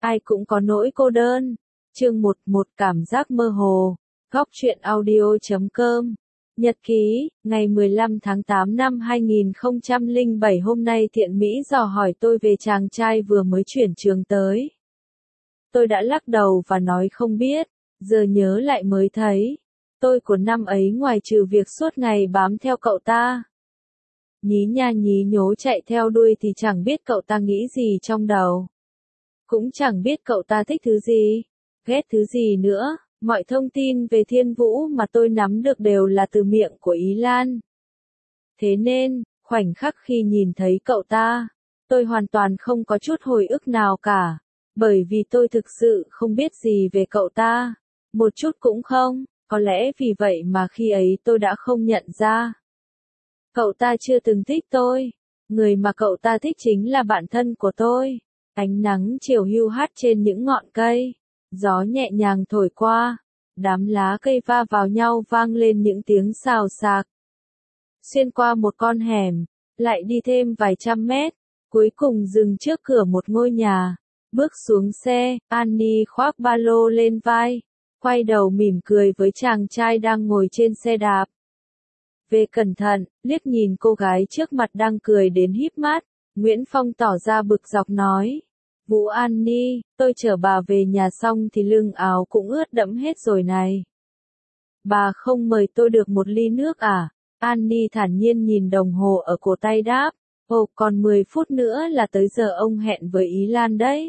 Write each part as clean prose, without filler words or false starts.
Ai cũng có nỗi cô đơn. Chương 11 cảm giác mơ hồ. Góc truyện audio.com. Nhật ký, ngày 15 tháng 8 năm 2007. Hôm nay Thiện Mỹ dò hỏi tôi về chàng trai vừa mới chuyển trường tới. Tôi đã lắc đầu và nói không biết, giờ nhớ lại mới thấy. Tôi của năm ấy ngoài trừ việc suốt ngày bám theo cậu ta, nhí nha nhí nhố chạy theo đuôi thì chẳng biết cậu ta nghĩ gì trong đầu. Cũng chẳng biết cậu ta thích thứ gì, ghét thứ gì nữa. Mọi thông tin về Thiên Vũ mà tôi nắm được đều là từ miệng của Ý Lan. Thế nên, khoảnh khắc khi nhìn thấy cậu ta, tôi hoàn toàn không có chút hồi ức nào cả. Bởi vì tôi thực sự không biết gì về cậu ta. Một chút cũng không, có lẽ vì vậy mà khi ấy tôi đã không nhận ra. Cậu ta chưa từng thích tôi. Người mà cậu ta thích chính là bạn thân của tôi. Ánh nắng chiều hiu hắt trên những ngọn cây. Gió nhẹ nhàng thổi qua. Đám lá cây va vào nhau vang lên những tiếng xào xạc. Xuyên qua một con hẻm, lại đi thêm vài trăm mét. Cuối cùng dừng trước cửa một ngôi nhà. Bước xuống xe, Annie khoác ba lô lên vai. Quay đầu mỉm cười với chàng trai đang ngồi trên xe đạp. Về cẩn thận, liếc nhìn cô gái trước mặt đang cười đến híp mắt, Nguyễn Phong tỏ ra bực dọc nói. Vũ Annie, tôi chở bà về nhà xong thì lưng áo cũng ướt đẫm hết rồi này. Bà không mời tôi được một ly nước à? Annie thản nhiên nhìn đồng hồ ở cổ tay đáp. Ồ, còn 10 phút nữa là tới giờ ông hẹn với Ý Lan đấy.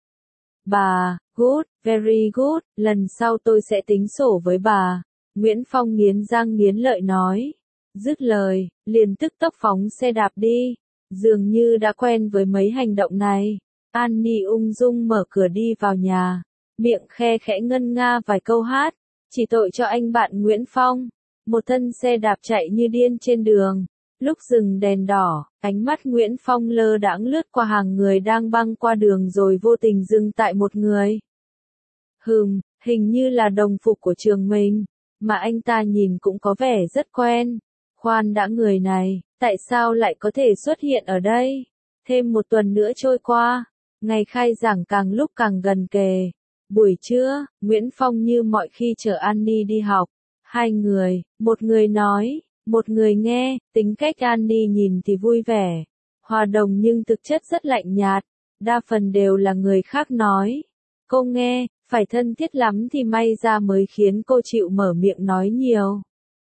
Bà, good, very good, lần sau tôi sẽ tính sổ với bà. Nguyễn Phong nghiến răng nghiến lợi nói. Dứt lời, liền tức tốc phóng xe đạp đi. Dường như đã quen với mấy hành động này. Annie ung dung mở cửa đi vào nhà. Miệng khe khẽ ngân nga vài câu hát. Chỉ tội cho anh bạn Nguyễn Phong. Một thân xe đạp chạy như điên trên đường. Lúc dừng đèn đỏ, ánh mắt Nguyễn Phong lơ đãng lướt qua hàng người đang băng qua đường rồi vô tình dừng tại một người. Hình như là đồng phục của trường mình, mà anh ta nhìn cũng có vẻ rất quen. Khoan đã, người này, tại sao lại có thể xuất hiện ở đây? Thêm một tuần nữa trôi qua, ngày khai giảng càng lúc càng gần kề. Buổi trưa, Nguyễn Phong như mọi khi chở Annie đi học. Hai người, một người nói, một người nghe. Tính cách Annie nhìn thì vui vẻ, hòa đồng nhưng thực chất rất lạnh nhạt. Đa phần đều là người khác nói. Cô nghe, phải thân thiết lắm thì may ra mới khiến cô chịu mở miệng nói nhiều.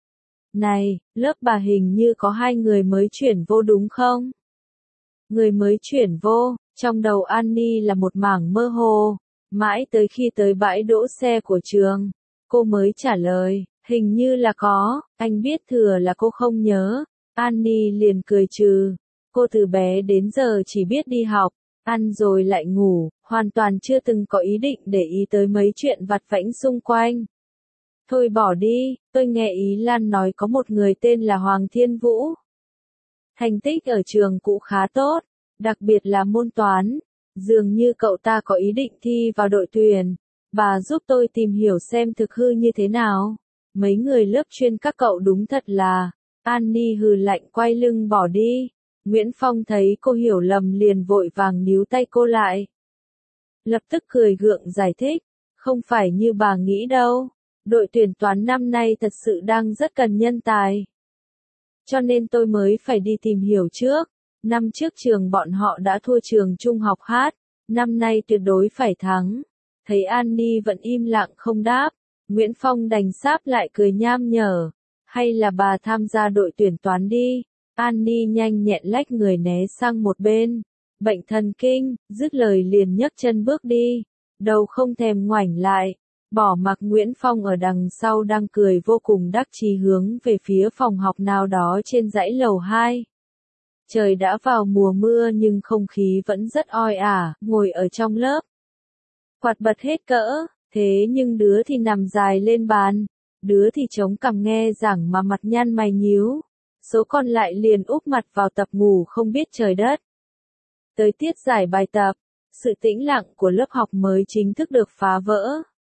Này, lớp bà hình như có 2 người mới chuyển vô đúng không? Người mới chuyển vô, trong đầu Annie là một mảng mơ hồ. Mãi tới khi tới bãi đỗ xe của trường, cô mới trả lời, hình như là có. Anh biết thừa là cô không nhớ. Annie liền cười trừ. Cô từ bé đến giờ chỉ biết đi học, ăn rồi lại ngủ, hoàn toàn chưa từng có ý định để ý tới mấy chuyện vặt vãnh xung quanh. Thôi bỏ đi, tôi nghe Ý Lan nói có một người tên là Hoàng Thiên Vũ. Thành tích ở trường cũ khá tốt, đặc biệt là môn toán. Dường như cậu ta có ý định thi vào đội tuyển. Bà giúp tôi tìm hiểu xem thực hư như thế nào. Mấy người lớp chuyên các cậu đúng thật là. Annie hừ lạnh quay lưng bỏ đi. Nguyễn Phong thấy cô hiểu lầm liền vội vàng níu tay cô lại. Lập tức cười gượng giải thích. Không phải như bà nghĩ đâu. Đội tuyển toán năm nay thật sự đang rất cần nhân tài. Cho nên tôi mới phải đi tìm hiểu trước. Năm trước trường bọn họ đã thua trường trung học hát. Năm nay tuyệt đối phải thắng. Thấy Annie vẫn im lặng không đáp. Nguyễn Phong đành sáp lại cười nham nhở. Hay là bà tham gia đội tuyển toán đi. Annie nhanh nhẹn lách người né sang một bên. Bệnh thần kinh, dứt lời liền nhấc chân bước đi. Đầu không thèm ngoảnh lại. Bỏ mặc Nguyễn Phong ở đằng sau đang cười vô cùng đắc chí hướng về phía phòng học nào đó trên dãy lầu 2. Trời đã vào mùa mưa nhưng không khí vẫn rất oi ả, ngồi ở trong lớp. Quạt bật hết cỡ, thế nhưng đứa thì nằm dài lên bàn, đứa thì chống cằm nghe giảng mà mặt nhăn mày nhíu. Số còn lại liền úp mặt vào tập ngủ không biết trời đất. Tới tiết giải bài tập, sự tĩnh lặng của lớp học mới chính thức được phá vỡ.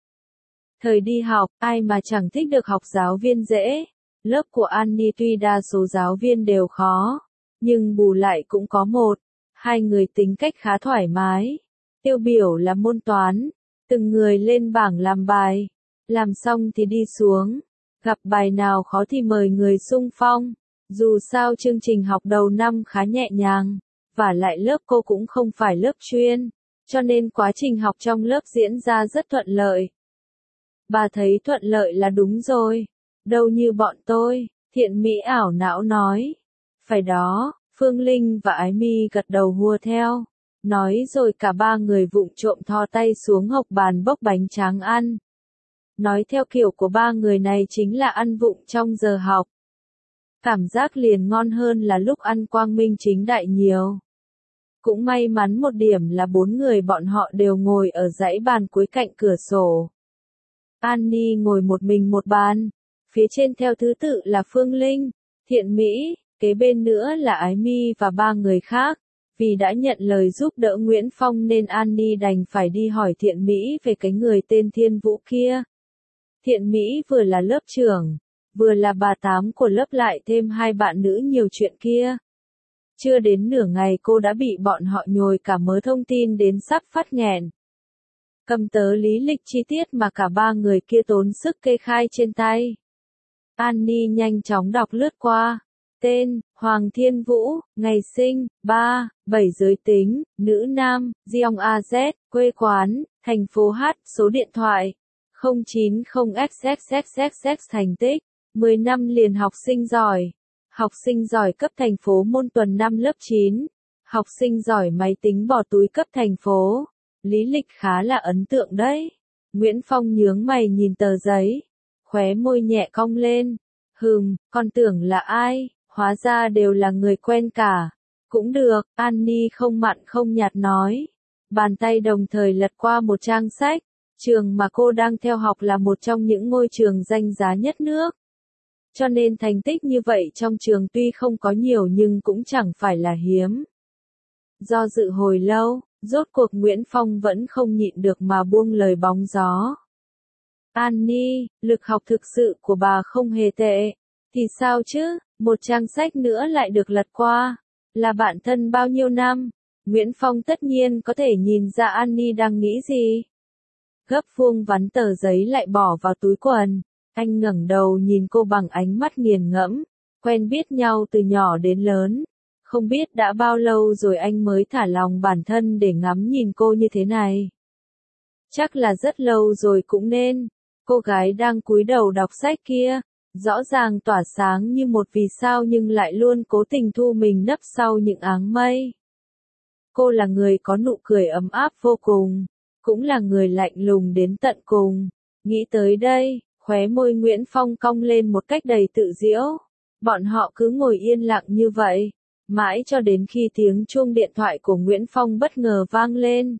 Thời đi học, ai mà chẳng thích được học giáo viên dễ. Lớp của Annie tuy đa số giáo viên đều khó, nhưng bù lại cũng có 1, 2 người tính cách khá thoải mái. Tiêu biểu là môn toán, từng người lên bảng làm bài, làm xong thì đi xuống, gặp bài nào khó thì mời người xung phong. Dù sao chương trình học đầu năm khá nhẹ nhàng, và lại lớp cô cũng không phải lớp chuyên, cho nên quá trình học trong lớp diễn ra rất thuận lợi. Bà thấy thuận lợi là đúng rồi, đâu như bọn tôi, Thiện Mỹ ảo não nói. Phải đó, Phương Linh và Ái My gật đầu hùa theo. Nói rồi cả ba người vụng trộm thò tay xuống hộc bàn bốc bánh tráng ăn. Nói theo kiểu của ba người này chính là ăn vụng trong giờ học. Cảm giác liền ngon hơn là lúc ăn quang minh chính đại nhiều. Cũng may mắn một điểm là bốn người bọn họ đều ngồi ở dãy bàn cuối cạnh cửa sổ. Annie ngồi một mình một bàn, phía trên theo thứ tự là Phương Linh, Thiện Mỹ, kế bên nữa là Ái My và ba người khác. Vì đã nhận lời giúp đỡ Nguyễn Phong nên Annie đành phải đi hỏi Thiện Mỹ về cái người tên Thiên Vũ kia. Thiện Mỹ vừa là lớp trưởng, vừa là bà tám của lớp lại thêm hai bạn nữ nhiều chuyện kia. Chưa đến nửa ngày cô đã bị bọn họ nhồi cả mớ thông tin đến sắp phát nghẹn. Cầm tớ lý lịch chi tiết mà cả ba người kia tốn sức kê khai trên tay. Annie nhanh chóng đọc lướt qua. Tên, Hoàng Thiên Vũ, ngày sinh, 3, 7 giới tính, nữ nam, Giong AZ, quê quán, thành phố H, số điện thoại, 090XXXXX thành tích, 10 năm liền học sinh giỏi cấp thành phố môn tuần năm lớp 9, học sinh giỏi máy tính bỏ túi cấp thành phố, lý lịch khá là ấn tượng đấy. Nguyễn Phong nhướng mày nhìn tờ giấy, khóe môi nhẹ cong lên, con tưởng là ai? Hóa ra đều là người quen cả. Cũng được, Annie không mặn không nhạt nói. Bàn tay đồng thời lật qua một trang sách. Trường mà cô đang theo học là một trong những ngôi trường danh giá nhất nước. Cho nên thành tích như vậy trong trường tuy không có nhiều nhưng cũng chẳng phải là hiếm. Do dự hồi lâu, rốt cuộc Nguyễn Phong vẫn không nhịn được mà buông lời bóng gió. Annie, lực học thực sự của bà không hề tệ. Thì sao chứ? Một trang sách nữa lại được lật qua. Là bạn thân bao nhiêu năm? Nguyễn Phong tất nhiên có thể nhìn ra Annie đang nghĩ gì. Gấp vuông vắn tờ giấy lại bỏ vào túi quần. Anh ngẩng đầu nhìn cô bằng ánh mắt nghiền ngẫm. Quen biết nhau từ nhỏ đến lớn. Không biết đã bao lâu rồi anh mới thả lòng bản thân để ngắm nhìn cô như thế này. Chắc là rất lâu rồi cũng nên. Cô gái đang cúi đầu đọc sách kia. Rõ ràng tỏa sáng như một vì sao nhưng lại luôn cố tình thu mình nấp sau những áng mây. Cô là người có nụ cười ấm áp vô cùng, cũng là người lạnh lùng đến tận cùng. Nghĩ tới đây, khóe môi Nguyễn Phong cong lên một cách đầy tự giễu. Bọn họ cứ ngồi yên lặng như vậy, mãi cho đến khi tiếng chuông điện thoại của Nguyễn Phong bất ngờ vang lên.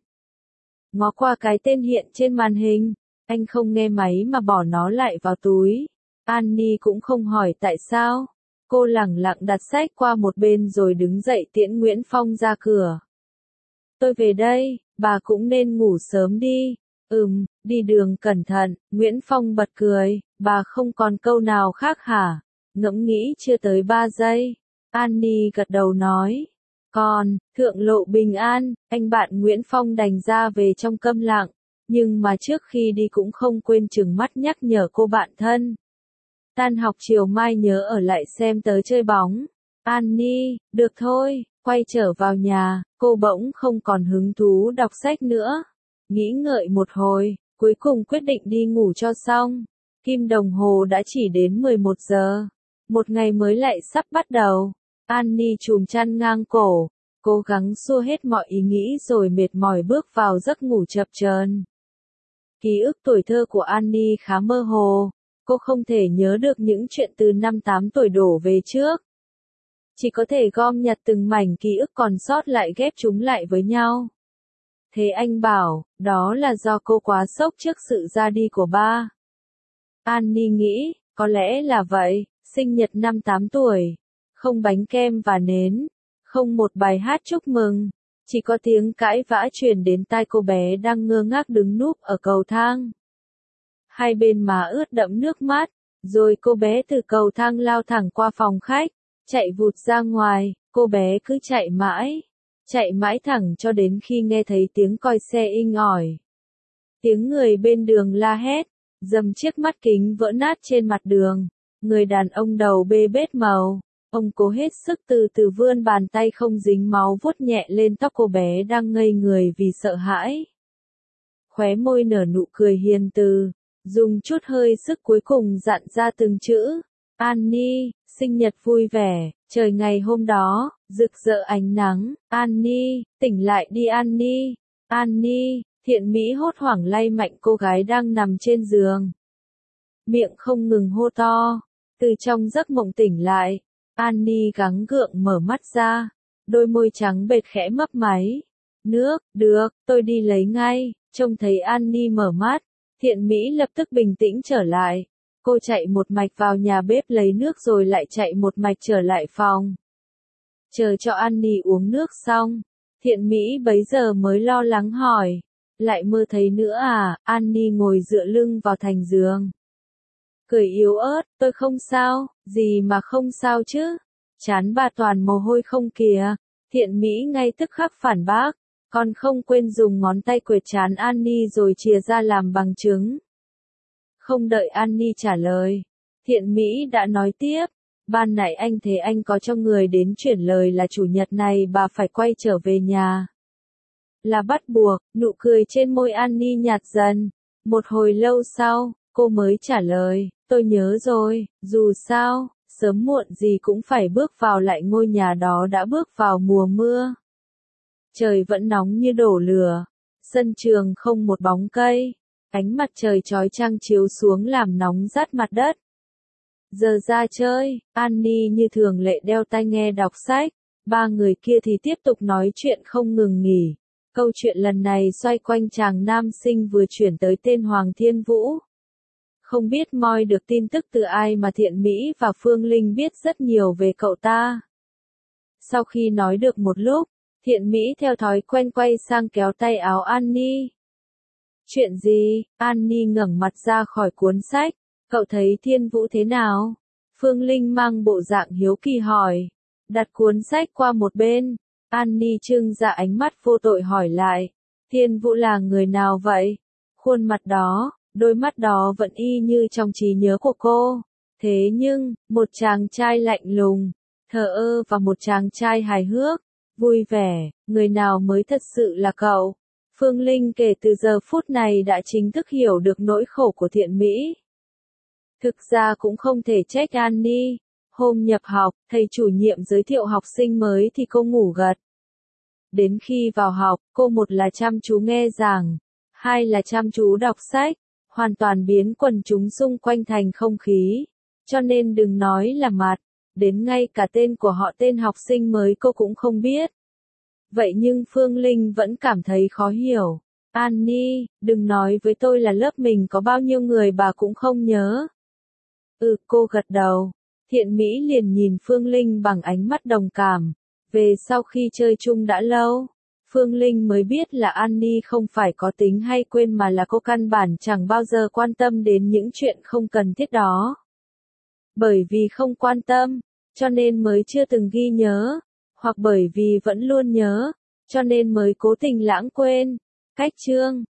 Ngó qua cái tên hiện trên màn hình, anh không nghe máy mà bỏ nó lại vào túi. Annie cũng không hỏi tại sao. Cô lẳng lặng đặt sách qua một bên rồi đứng dậy tiễn Nguyễn Phong ra cửa. Tôi về đây, bà cũng nên ngủ sớm đi. Đi đường cẩn thận, Nguyễn Phong bật cười, bà không còn câu nào khác hả? Ngẫm nghĩ chưa tới 3 giây. Annie gật đầu nói. Còn, thượng lộ bình an, anh bạn Nguyễn Phong đành ra về trong câm lặng. Nhưng mà trước khi đi cũng không quên trừng mắt nhắc nhở cô bạn thân. Tan học chiều mai nhớ ở lại xem tớ chơi bóng. Annie, được thôi, quay trở vào nhà, cô bỗng không còn hứng thú đọc sách nữa. Nghĩ ngợi một hồi, cuối cùng quyết định đi ngủ cho xong. Kim đồng hồ đã chỉ đến 11 giờ. Một ngày mới lại sắp bắt đầu. Annie chùm chăn ngang cổ, cố gắng xua hết mọi ý nghĩ rồi mệt mỏi bước vào giấc ngủ chập chờn. Ký ức tuổi thơ của Annie khá mơ hồ. Cô không thể nhớ được những chuyện từ năm 8 tuổi đổ về trước. Chỉ có thể gom nhặt từng mảnh ký ức còn sót lại ghép chúng lại với nhau. Thế anh bảo, đó là do cô quá sốc trước sự ra đi của ba. Annie nghĩ, có lẽ là vậy, sinh nhật năm 8 tuổi. Không bánh kem và nến. Không một bài hát chúc mừng. Chỉ có tiếng cãi vã truyền đến tai cô bé đang ngơ ngác đứng núp ở cầu thang. Hai bên má ướt đẫm nước mắt, rồi cô bé từ cầu thang lao thẳng qua phòng khách, chạy vụt ra ngoài, cô bé cứ chạy mãi. chạy mãi thẳng cho đến khi nghe thấy tiếng còi xe inh ỏi. Tiếng người bên đường la hét, dầm chiếc mắt kính vỡ nát trên mặt đường. Người đàn ông đầu bê bết màu. Ông cố hết sức từ từ vươn bàn tay không dính máu vuốt nhẹ lên tóc cô bé đang ngây người vì sợ hãi. Khóe môi nở nụ cười hiền từ, dùng chút hơi sức cuối cùng dặn ra từng chữ. Annie, sinh nhật vui vẻ, trời ngày hôm đó, rực rỡ ánh nắng. Annie, tỉnh lại đi Annie. Annie, Thiện Mỹ hốt hoảng lay mạnh cô gái đang nằm trên giường. Miệng không ngừng hô to. Từ trong giấc mộng tỉnh lại, Annie gắng gượng mở mắt ra, đôi môi trắng bệt khẽ mấp máy. Nước, được, tôi đi lấy ngay. Trông thấy Annie mở mắt, Thiện Mỹ lập tức bình tĩnh trở lại. Cô chạy một mạch vào nhà bếp lấy nước rồi lại chạy một mạch trở lại phòng. Chờ cho Annie uống nước xong, Thiện Mỹ bấy giờ mới lo lắng hỏi. Lại mơ thấy nữa à? Annie ngồi dựa lưng vào thành giường. Cười yếu ớt, tôi không sao, gì mà không sao chứ? Trán bà toàn mồ hôi không kìa. Thiện Mỹ ngay tức khắc phản bác, còn không quên dùng ngón tay quệt trán Annie rồi chìa ra làm bằng chứng. Không đợi Annie trả lời, Thiện Mỹ đã nói tiếp, ban nãy anh thấy anh có cho người đến chuyển lời là chủ nhật này bà phải quay trở về nhà. Là bắt buộc. Nụ cười trên môi Annie nhạt dần. Một hồi lâu sau, cô mới trả lời, tôi nhớ rồi, dù sao, sớm muộn gì cũng phải bước vào lại ngôi nhà đó đã bước vào mùa mưa. Trời vẫn nóng như đổ lửa, sân trường không một bóng cây, ánh mặt trời chói chang chiếu xuống làm nóng rát mặt đất. Giờ ra chơi, Annie như thường lệ đeo tai nghe đọc sách, ba người kia thì tiếp tục nói chuyện không ngừng nghỉ. Câu chuyện lần này xoay quanh chàng nam sinh vừa chuyển tới tên Hoàng Thiên Vũ. Không biết moi được tin tức từ ai mà Thiện Mỹ và Phương Linh biết rất nhiều về cậu ta. Sau khi nói được một lúc, Thiện Mỹ theo thói quen quay sang kéo tay áo Annie. Chuyện gì? Annie ngẩng mặt ra khỏi cuốn sách. Cậu thấy Thiên Vũ thế nào? Phương Linh mang bộ dạng hiếu kỳ hỏi. Đặt cuốn sách qua một bên, Annie trưng ra ánh mắt vô tội hỏi lại. Thiên Vũ là người nào vậy? Khuôn mặt đó, đôi mắt đó vẫn y như trong trí nhớ của cô. Thế nhưng, một chàng trai lạnh lùng, thờ ơ và một chàng trai hài hước, vui vẻ, người nào mới thật sự là cậu? Phương Linh kể từ giờ phút này đã chính thức hiểu được nỗi khổ của Thiện Mỹ. Thực ra cũng không thể trách Annie. Hôm nhập học, thầy chủ nhiệm giới thiệu học sinh mới thì cô ngủ gật. Đến khi vào học, cô một là chăm chú nghe giảng, hai là chăm chú đọc sách, hoàn toàn biến quần chúng xung quanh thành không khí. Cho nên đừng nói là mặt, đến ngay cả tên của họ tên học sinh mới cô cũng không biết. Vậy nhưng Phương Linh vẫn cảm thấy khó hiểu. Annie, đừng nói với tôi là lớp mình có bao nhiêu người bà cũng không nhớ. Cô gật đầu. Thiện Mỹ liền nhìn Phương Linh bằng ánh mắt đồng cảm. Về sau khi chơi chung đã lâu, Phương Linh mới biết là Annie không phải có tính hay quên mà là cô căn bản chẳng bao giờ quan tâm đến những chuyện không cần thiết đó. Bởi vì không quan tâm, cho nên mới chưa từng ghi nhớ, hoặc bởi vì vẫn luôn nhớ, cho nên mới cố tình lãng quên. Cách chương